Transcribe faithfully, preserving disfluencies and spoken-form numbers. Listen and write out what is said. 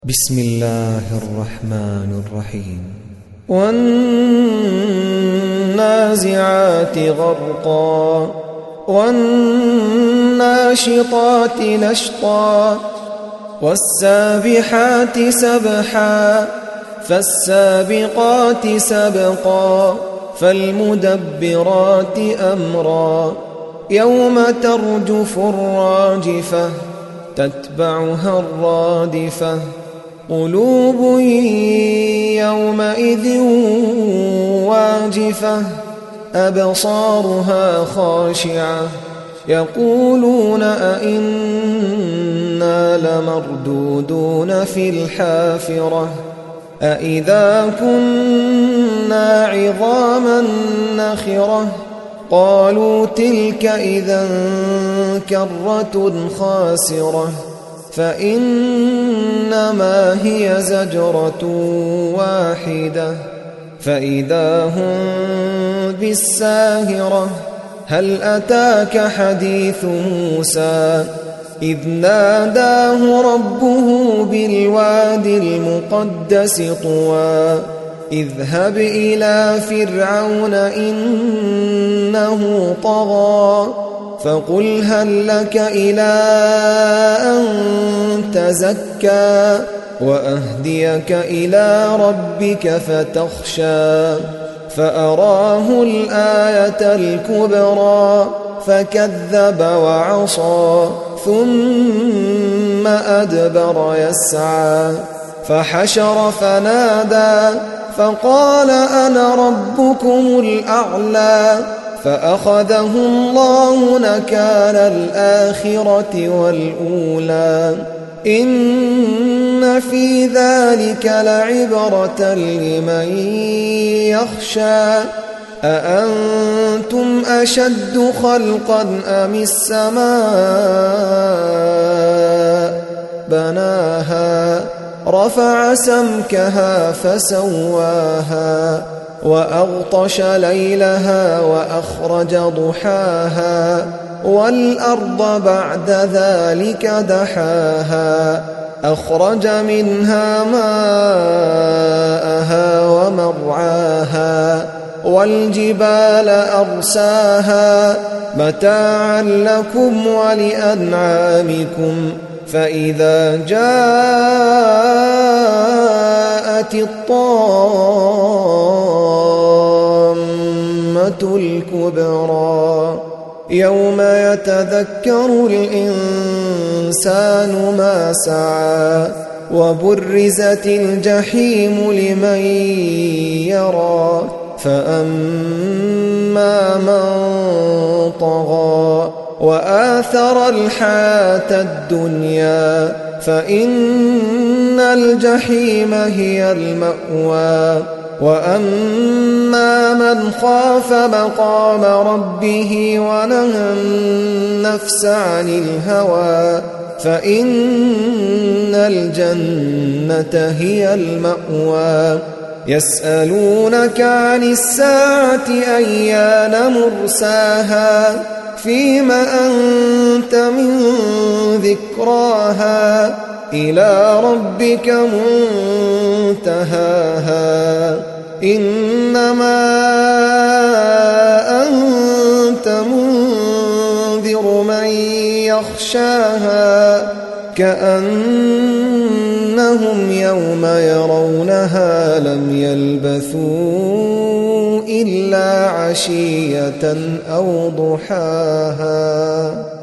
بسم الله الرحمن الرحيم. والنازعات غرقا والناشطات نشطا والسابحات سبحا فالسابقات سبقا فالمدبرات أمرا يوم ترجف الراجفة تتبعها الرادفة قلوب يومئذ واجفة أبصارها خاشعة يقولون أئنا لمردودون في الحافرة أئذا كنا عظاما نخرة قالوا تلك إذا كرة خاسرة فإنما هي زجرة واحدة فإذا هم بالساهرة هل أتاك حديث موسى إذ ناداه ربه بالواد المقدس طوى اذهب إلى فرعون إنه طغى فقل هل لك إلى أن تزكى وأهديك إلى ربك فتخشى فأراه الآية الكبرى فكذب وعصى ثم أدبر يسعى فحشر فنادى فقال أنا ربكم الأعلى فأخذه الله نكال الآخرة والأولى إن في ذلك لعبرة لمن يخشى أأنتم أشد خلقا أم السماء بناها رفع سمكها فسواها وأغطش ليلها وأخرج ضحاها والأرض بعد ذلك دحاها أخرج منها ماءها ومرعاها والجبال أرساها متاعا لكم ولأنعامكم فإذا جاءت الطامة الكبرى يوم يتذكر الإنسان ما سعى وبرزت الجحيم لمن يرى فأما من طغى وآثر الحياة الدنيا فإن الجحيم هي المأوى وأما من خاف مقام ربه ونهى النفس عن الهوى فإن الجنة هي المأوى يسألونك عن الساعة أيان مرساها فيم أنت من ذكراها إلى ربك منتهاها إنما أنت منذر من يخشاها كأنهم يوم يرونها لم يلبثوا إلا عشية أو ضحاها.